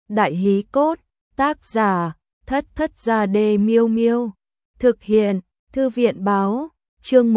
Đại hí cốt, tác giả, Thất Thất Gia Đê Miêu Miêu. Thực hiện, Thư viện Báo, chương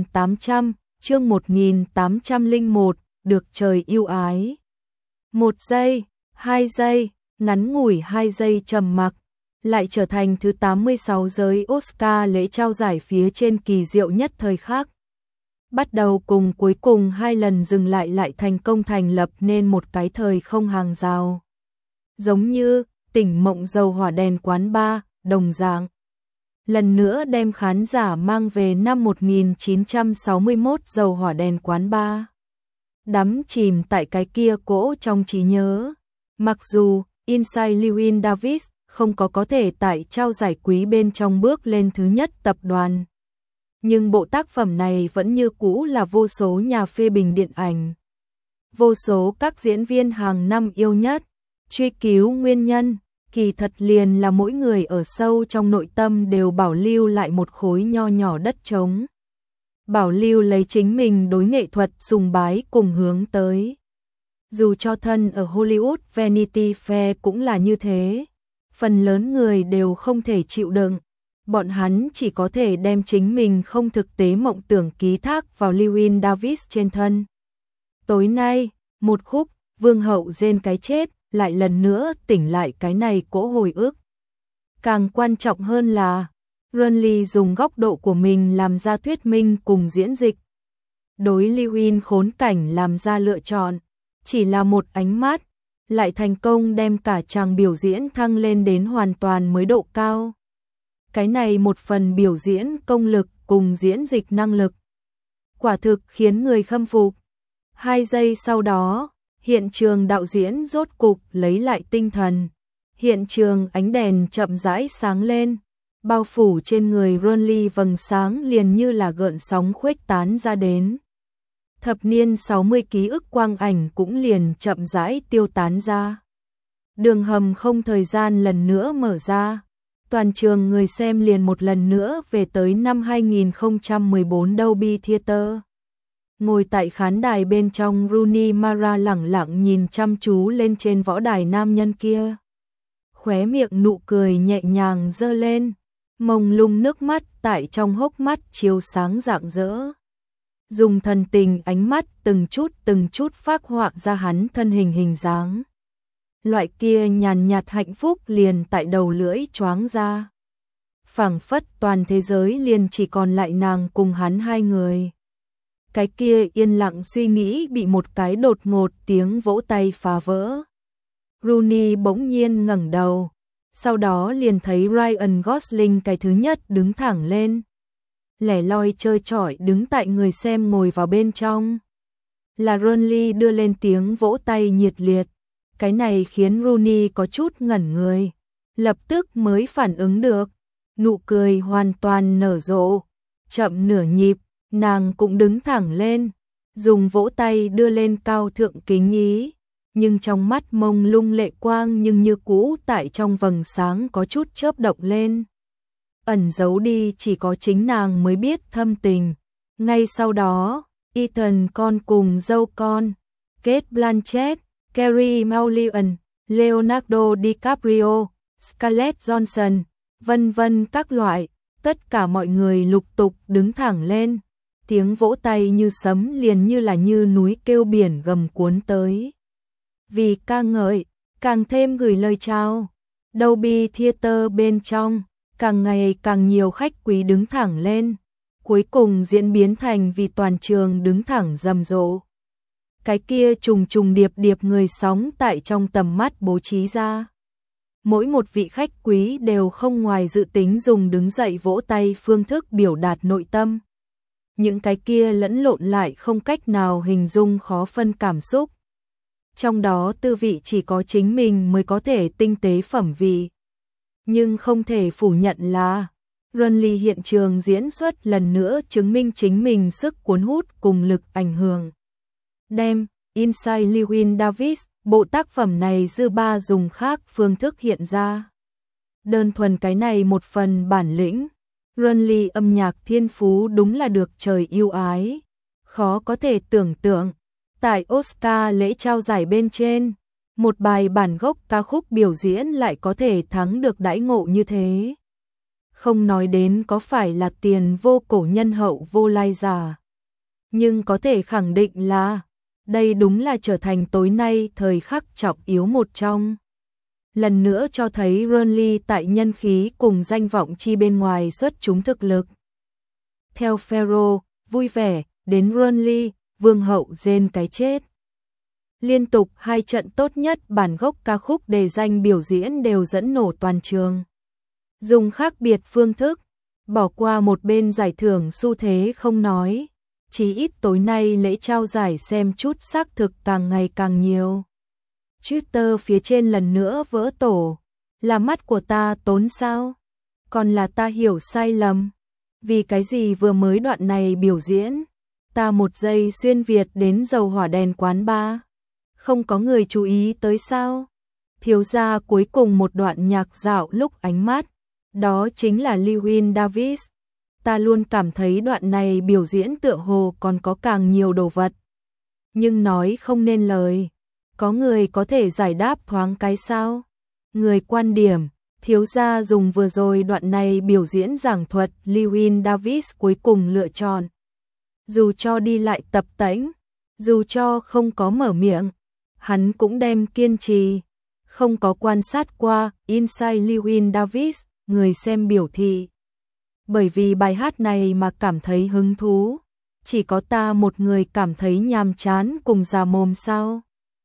1801, được trời yêu ái. 1 giây, 2 giây, ngắn ngủi 2 giây trầm mặc, lại trở thành thứ 86 giới Oscar lễ trao giải phía trên kỳ diệu nhất thời khắc. Bắt đầu cùng cuối cùng 2 lần dừng lại thành công thành lập nên một cái thời không hàng rào. Giống như tỉnh mộng dầu hỏa đèn quán bar, đồng dạng. Lần nữa đem khán giả mang về năm 1961 dầu hỏa đèn quán bar. Đắm chìm tại cái kia cỗ trong trí nhớ. Mặc dù Inside Llewyn Davis không có thể tại trao giải quý bên trong bước lên thứ nhất tập đoàn. Nhưng bộ tác phẩm này vẫn như cũ là vô số nhà phê bình điện ảnh, vô số các diễn viên hàng năm yêu nhất. Truy cứu nguyên nhân, kỳ thật liền là mỗi người ở sâu trong nội tâm đều bảo lưu lại một khối nho nhỏ đất trống. Bảo lưu lấy chính mình đối nghệ thuật sùng bái cùng hướng tới. Dù cho thân ở Hollywood Vanity Fair cũng là như thế. Phần lớn người đều không thể chịu đựng. Bọn hắn chỉ có thể đem chính mình không thực tế mộng tưởng ký thác vào Llewyn Davis trên thân. Tối nay, một khúc, Vương hậu rên cái chết, lại lần nữa tỉnh lại cái này cỗ hồi ức. Càng quan trọng hơn là, Ronly dùng góc độ của mình làm ra thuyết minh cùng diễn dịch. Đối Llewyn khốn cảnh làm ra lựa chọn, chỉ là một ánh mắt, lại thành công đem cả chàng biểu diễn thăng lên đến hoàn toàn mới độ cao. Cái này một phần biểu diễn công lực cùng diễn dịch năng lực, quả thực khiến người khâm phục. 2 giây sau đó, hiện trường đạo diễn rốt cục lấy lại tinh thần. Hiện trường ánh đèn chậm rãi sáng lên, bao phủ trên người Ronly vầng sáng liền như là gợn sóng khuếch tán ra đến. Thập niên 60 ký ức quang ảnh cũng liền chậm rãi tiêu tán ra. Đường hầm không thời gian lần nữa mở ra. Toàn trường người xem liền một lần nữa về tới năm 2014 Dolby Theater. Ngồi tại khán đài bên trong, Rooney Mara lẳng lặng nhìn chăm chú lên trên võ đài nam nhân kia. Khóe miệng nụ cười nhẹ nhàng dơ lên, mông lung nước mắt tại trong hốc mắt chiếu sáng rạng rỡ. Dùng thần tình ánh mắt từng chút phác họa ra hắn thân hình dáng. Loại kia nhàn nhạt hạnh phúc liền tại đầu lưỡi choáng ra. Phảng phất toàn thế giới liền chỉ còn lại nàng cùng hắn hai người. Cái kia yên lặng suy nghĩ bị một cái đột ngột tiếng vỗ tay phá vỡ. Rooney bỗng nhiên ngẩng đầu, sau đó liền thấy Ryan Gosling cái thứ nhất đứng thẳng lên. Lẻ loi chơi chọi đứng tại người xem ngồi vào bên trong. Là Ronly đưa lên tiếng vỗ tay nhiệt liệt. Cái này khiến Rooney có chút ngẩn người, lập tức mới phản ứng được. Nụ cười hoàn toàn nở rộ, chậm nửa nhịp, nàng cũng đứng thẳng lên, dùng vỗ tay đưa lên cao thượng kính ý, nhưng trong mắt mông lung lệ quang nhưng như cũ tại trong vầng sáng có chút chớp động lên. Ẩn giấu đi chỉ có chính nàng mới biết thâm tình. Ngay sau đó, Ethan con cùng dâu con, Cate Blanchett, Carey Mulligan, Leonardo DiCaprio, Scarlett Johansson, vân vân các loại, tất cả mọi người lục tục đứng thẳng lên. Tiếng vỗ tay như sấm liền như là như núi kêu biển gầm cuốn tới. Vì ca ngợi, càng thêm gửi lời chào. Dolby Theater bên trong, càng ngày càng nhiều khách quý đứng thẳng lên. Cuối cùng diễn biến thành vì toàn trường đứng thẳng rầm rộ. Cái kia trùng điệp người sóng tại trong tầm mắt bố trí ra. Mỗi một vị khách quý đều không ngoài dự tính dùng đứng dậy vỗ tay phương thức biểu đạt nội tâm. Những cái kia lẫn lộn lại không cách nào hình dung khó phân cảm xúc. Trong đó tư vị chỉ có chính mình mới có thể tinh tế phẩm vị. Nhưng không thể phủ nhận là Ronly hiện trường diễn xuất lần nữa chứng minh chính mình sức cuốn hút cùng lực ảnh hưởng. Đem Inside Llewyn Davis, bộ tác phẩm này dư ba dùng khác phương thức hiện ra. Đơn thuần cái này một phần bản lĩnh, Ronly âm nhạc thiên phú đúng là được trời yêu ái. Khó có thể tưởng tượng, tại Oscar lễ trao giải bên trên, một bài bản gốc ca khúc biểu diễn lại có thể thắng được đãi ngộ như thế. Không nói đến có phải là tiền vô cổ nhân hậu vô lai giả, nhưng có thể khẳng định là đây đúng là trở thành tối nay thời khắc trọng yếu một trong. Lần nữa cho thấy Ronly tại nhân khí cùng danh vọng chi bên ngoài xuất chúng thực lực. Theo Pharoah, vui vẻ, đến Ronly, vương hậu rên cái chết. Liên tục 2 trận tốt nhất bản gốc ca khúc đề danh biểu diễn đều dẫn nổ toàn trường. Dùng khác biệt phương thức, bỏ qua một bên giải thưởng xu thế không nói, chí ít tối nay lễ trao giải xem chút xác thực càng ngày càng nhiều. Twitter phía trên lần nữa vỡ tổ, là mắt của ta tốn sao? Còn là ta hiểu sai lầm? Vì cái gì vừa mới đoạn này biểu diễn, ta 1 giây xuyên Việt đến dầu hỏa đèn quán bar, không có người chú ý tới sao? Thiếu gia cuối cùng một đoạn nhạc dạo lúc ánh mắt, đó chính là Llewellyn Davis. Ta luôn cảm thấy đoạn này biểu diễn tựa hồ còn có càng nhiều đồ vật, nhưng nói không nên lời. Có người có thể giải đáp thoáng cái sao? Người quan điểm, thiếu gia dùng vừa rồi đoạn này biểu diễn giảng thuật Llewellyn Davis cuối cùng lựa chọn. Dù cho đi lại tập tễnh, dù cho không có mở miệng, hắn cũng đem kiên trì. Không có quan sát qua Inside Llewellyn Davis, người xem biểu thị. Bởi vì bài hát này mà cảm thấy hứng thú, chỉ có ta một người cảm thấy nhàm chán cùng già mồm sao?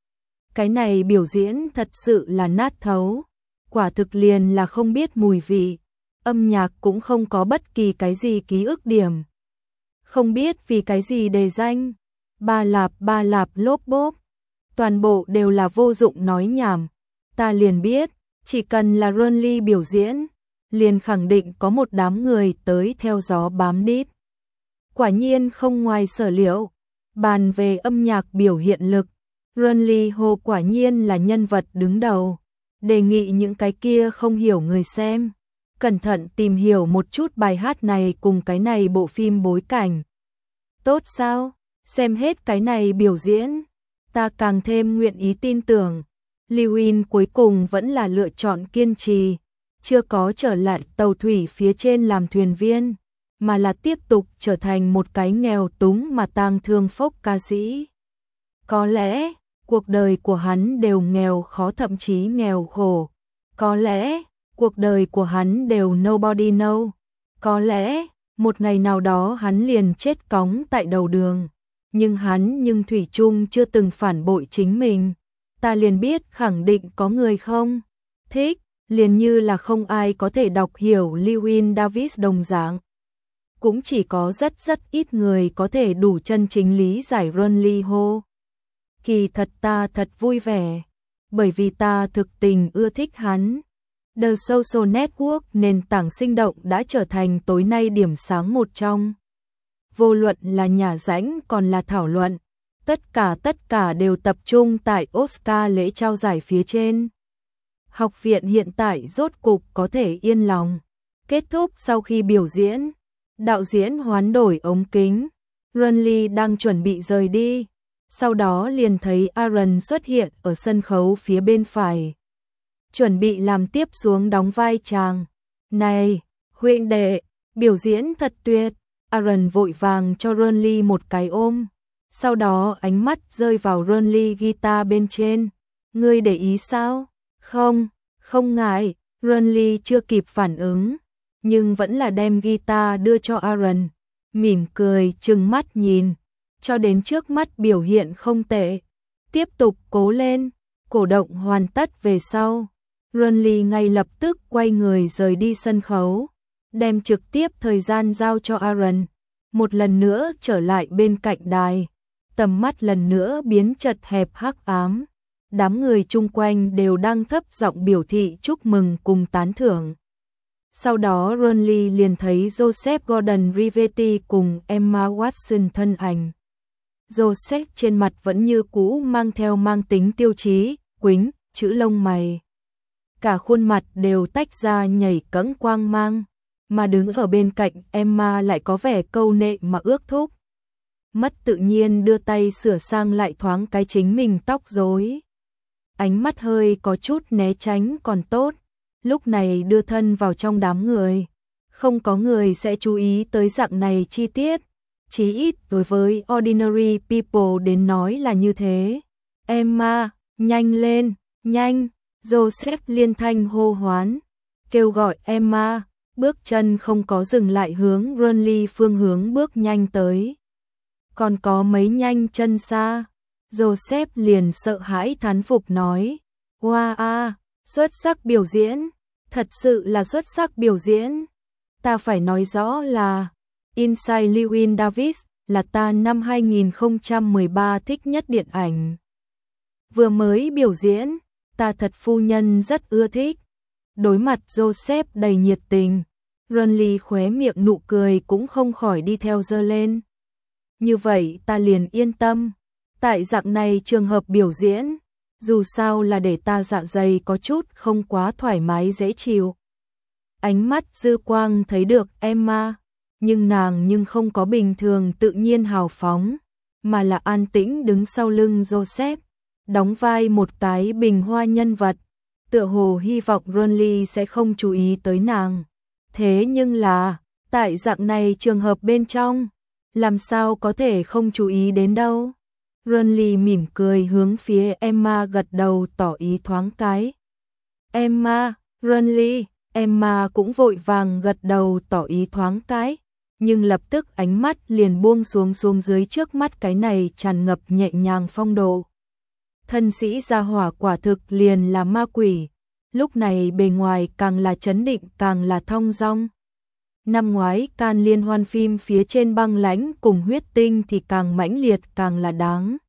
Cái này biểu diễn thật sự là nát thấu, quả thực liền là không biết mùi vị, âm nhạc cũng không có bất kỳ cái gì ký ức điểm. Không biết vì cái gì đề danh, ba lạp lốp bốp, toàn bộ đều là vô dụng nói nhảm. Ta liền biết, chỉ cần là Ronly biểu diễn, liền khẳng định có một đám người tới theo gió bám đít. Quả nhiên không ngoài sở liệu, bàn về âm nhạc biểu hiện lực, Ronly Ho quả nhiên là nhân vật đứng đầu. Đề nghị những cái kia không hiểu người xem, cẩn thận tìm hiểu một chút bài hát này cùng cái này bộ phim bối cảnh. Tốt sao? Xem hết cái này biểu diễn, ta càng thêm nguyện ý tin tưởng. Llewellyn cuối cùng vẫn là lựa chọn kiên trì, chưa có trở lại tàu thủy phía trên làm thuyền viên, mà là tiếp tục trở thành một cái nghèo túng mà tang thương phốc ca sĩ. Có lẽ, cuộc đời của hắn đều nghèo khó thậm chí nghèo khổ. Có lẽ, cuộc đời của hắn đều nobody know. Có lẽ, một ngày nào đó hắn liền chết cóng tại đầu đường. Nhưng thủy chung chưa từng phản bội chính mình. Ta liền biết khẳng định có người không thích, liền như là không ai có thể đọc hiểu Llewellyn Davis đồng dạng. Cũng chỉ có rất ít người có thể đủ chân chính lý giải Ronly Ho. Kỳ thật ta thật vui vẻ, bởi vì ta thực tình ưa thích hắn. The Social Network, nền tảng sinh động đã trở thành tối nay điểm sáng một trong. Vô luận là nhà rãnh còn là thảo luận, tất cả đều tập trung tại Oscar lễ trao giải phía trên. Học viện hiện tại rốt cục có thể yên lòng. Kết thúc sau khi biểu diễn, đạo diễn hoán đổi ống kính, Ronly đang chuẩn bị rời đi. Sau đó liền thấy Aaron xuất hiện ở sân khấu phía bên phải. Chuẩn bị làm tiếp xuống đóng vai chàng. Này, huynh đệ, biểu diễn thật tuyệt. Aaron vội vàng cho Ronly một cái ôm. Sau đó ánh mắt rơi vào Ronly guitar bên trên. Ngươi để ý sao? Không ngại. Ronly chưa kịp phản ứng, nhưng vẫn là đem guitar đưa cho Aaron. Mỉm cười trừng mắt nhìn. Cho đến trước mắt biểu hiện không tệ. Tiếp tục cố lên. Cổ động hoàn tất về sau, Ronly ngay lập tức quay người rời đi sân khấu, đem trực tiếp thời gian giao cho Aaron. Một lần nữa trở lại bên cạnh đài, tầm mắt lần nữa biến chật hẹp hắc ám. Đám người chung quanh đều đang thấp giọng biểu thị chúc mừng cùng tán thưởng. Sau đó Ronly liền thấy Joseph Gordon-Levitt cùng Emma Watson thân ảnh. Joseph trên mặt vẫn như cũ mang theo mang tính tiêu chí, quĩnh, chữ lông mày. Cả khuôn mặt đều tách ra nhảy cẫng quang mang, mà đứng ở bên cạnh Emma lại có vẻ câu nệ mà ước thúc. Mất tự nhiên đưa tay sửa sang lại thoáng cái chính mình tóc rối. ánh mắt hơi có chút né tránh còn tốt, lúc này đưa thân vào trong đám người. Không có người sẽ chú ý tới dạng này chi tiết, chí ít đối với ordinary people đến nói là như thế. Emma, nhanh lên, nhanh, Joseph liên thanh hô hoán, kêu gọi Emma, bước chân không có dừng lại hướng Ronly phương hướng bước nhanh tới. Còn có mấy nhanh chân xa, Joseph liền sợ hãi thán phục nói, wow, xuất sắc biểu diễn, thật sự là xuất sắc biểu diễn. Ta phải nói rõ là Inside Llewyn Davis là ta năm 2013 thích nhất điện ảnh. Vừa mới biểu diễn, ta thật phu nhân rất ưa thích. Đối mặt Joseph đầy nhiệt tình, Ronly khóe miệng nụ cười cũng không khỏi đi theo giơ lên. Như vậy ta liền yên tâm. Tại dạng này trường hợp biểu diễn, dù sao là để ta dạ dày có chút không quá thoải mái dễ chịu. Ánh mắt dư quang thấy được Emma, nhưng nàng không có bình thường tự nhiên hào phóng, mà là an tĩnh đứng sau lưng Joseph, đóng vai một cái bình hoa nhân vật, tựa hồ hy vọng Ronly sẽ không chú ý tới nàng. Thế nhưng là, tại dạng này trường hợp bên trong, làm sao có thể không chú ý đến đâu. Ronly mỉm cười hướng phía Emma gật đầu tỏ ý thoáng cái. Emma, Ronly, Emma cũng vội vàng gật đầu tỏ ý thoáng cái, nhưng lập tức ánh mắt liền buông xuống dưới trước mắt cái này tràn ngập nhẹ nhàng phong độ. Thân sĩ gia hỏa quả thực liền là ma quỷ, lúc này bề ngoài càng là trấn định càng là thong dong. Năm ngoái Cannes liên hoan phim phía trên Băng Lãnh cùng Huyết Tinh thì càng mãnh liệt càng là đáng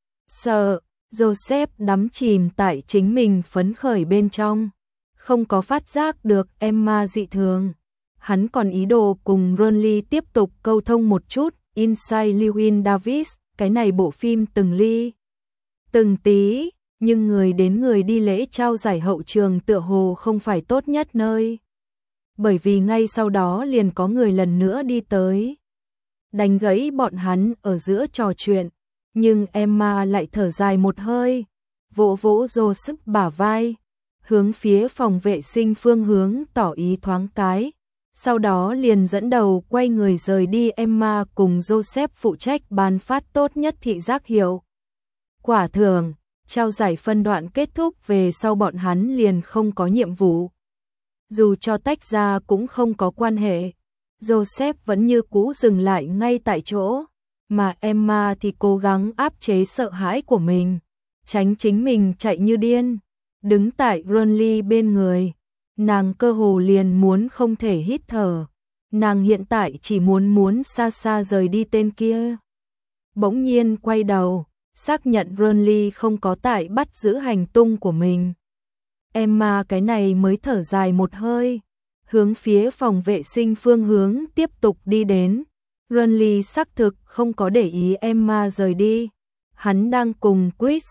sợ. Joseph đắm chìm tại chính mình phấn khởi bên trong, không có phát giác được Emma dị thường. Hắn còn ý đồ cùng Ronly tiếp tục câu thông một chút. Inside Llewyn Davis, cái này bộ phim từng ly từng tí, nhưng người đến người đi lễ trao giải hậu trường tựa hồ không phải tốt nhất nơi. Bởi vì ngay sau đó liền có người lần nữa đi tới, đánh gãy bọn hắn ở giữa trò chuyện, nhưng Emma lại thở dài một hơi, vỗ vỗ Joseph bả vai, hướng phía phòng vệ sinh phương hướng tỏ ý thoáng cái, sau đó liền dẫn đầu quay người rời đi. Emma cùng Joseph phụ trách ban phát tốt nhất thị giác hiệu quả thưởng, trao giải phân đoạn kết thúc về sau bọn hắn liền không có nhiệm vụ. Dù cho tách ra cũng không có quan hệ, Joseph vẫn như cũ dừng lại ngay tại chỗ, mà Emma thì cố gắng áp chế sợ hãi của mình, tránh chính mình chạy như điên, đứng tại Ronly bên người. Nàng cơ hồ liền muốn không thể hít thở, nàng hiện tại chỉ muốn xa xa rời đi tên kia. Bỗng nhiên quay đầu, xác nhận Ronly không có tại bắt giữ hành tung của mình. Emma cái này mới thở dài một hơi, hướng phía phòng vệ sinh phương hướng tiếp tục đi đến. Ronly xác thực không có để ý Emma rời đi. Hắn đang cùng Chris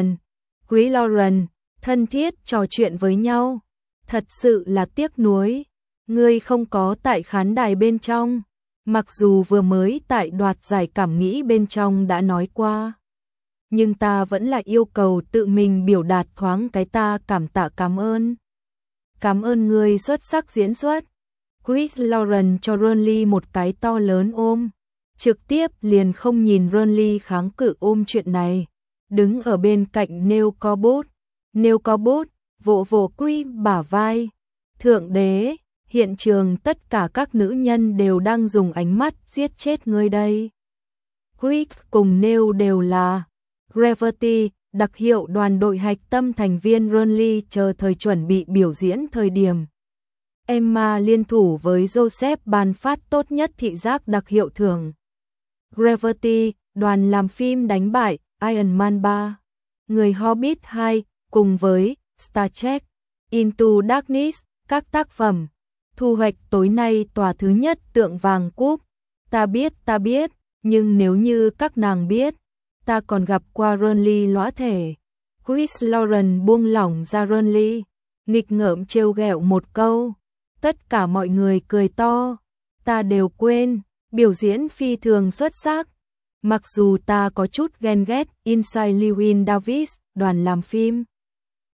Lauren thân thiết trò chuyện với nhau. Thật sự là tiếc nuối, ngươi không có tại khán đài bên trong, mặc dù vừa mới tại đoạt giải cảm nghĩ bên trong đã nói qua. Nhưng ta vẫn là yêu cầu tự mình biểu đạt thoáng cái ta cảm tạ cảm ơn. Cảm ơn ngươi xuất sắc diễn xuất. Chris Lauren cho Ronly một cái to lớn ôm, trực tiếp liền không nhìn Ronly kháng cự ôm chuyện này, đứng ở bên cạnh Neil Corbett, vỗ vỗ Chris bả vai. Thượng đế, hiện trường tất cả các nữ nhân đều đang dùng ánh mắt giết chết ngươi đây. Chris cùng Neil đều là Gravity, đặc hiệu đoàn đội hạch tâm thành viên. Ronly chờ thời chuẩn bị biểu diễn thời điểm Emma liên thủ với Joseph ban phát tốt nhất thị giác đặc hiệu thưởng. Gravity, đoàn làm phim đánh bại Iron Man 3, Người Hobbit 2, cùng với Star Trek, Into Darkness, các tác phẩm. Thu hoạch tối nay tòa thứ nhất tượng vàng cúp. Ta biết, nhưng nếu như các nàng biết, ta còn gặp qua Ronly lõa thể. Chris Lauren buông lỏng ra Ronly, nghịch ngợm trêu ghẹo một câu. Tất cả mọi người cười to. Ta đều quên, biểu diễn phi thường xuất sắc. Mặc dù ta có chút ghen ghét Inside Llewyn Davis, đoàn làm phim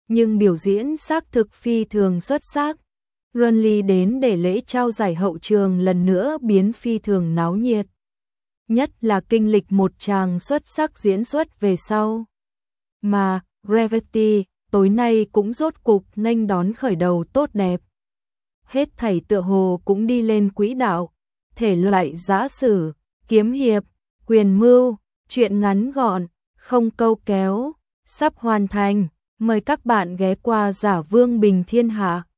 nhưng biểu diễn xác thực phi thường xuất sắc. Runly đến để lễ trao giải hậu trường lần nữa biến phi thường náo nhiệt. Nhất là kinh lịch một chàng xuất sắc diễn xuất về sau. Mà, Gravity, tối nay cũng rốt cục nghênh đón khởi đầu tốt đẹp. Hết thảy tựa hồ cũng đi lên quỹ đạo, thể loại giã sử, kiếm hiệp, quyền mưu, truyện ngắn gọn, không câu kéo, sắp hoàn thành. Mời các bạn ghé qua Giả Vương Bình Thiên Hạ.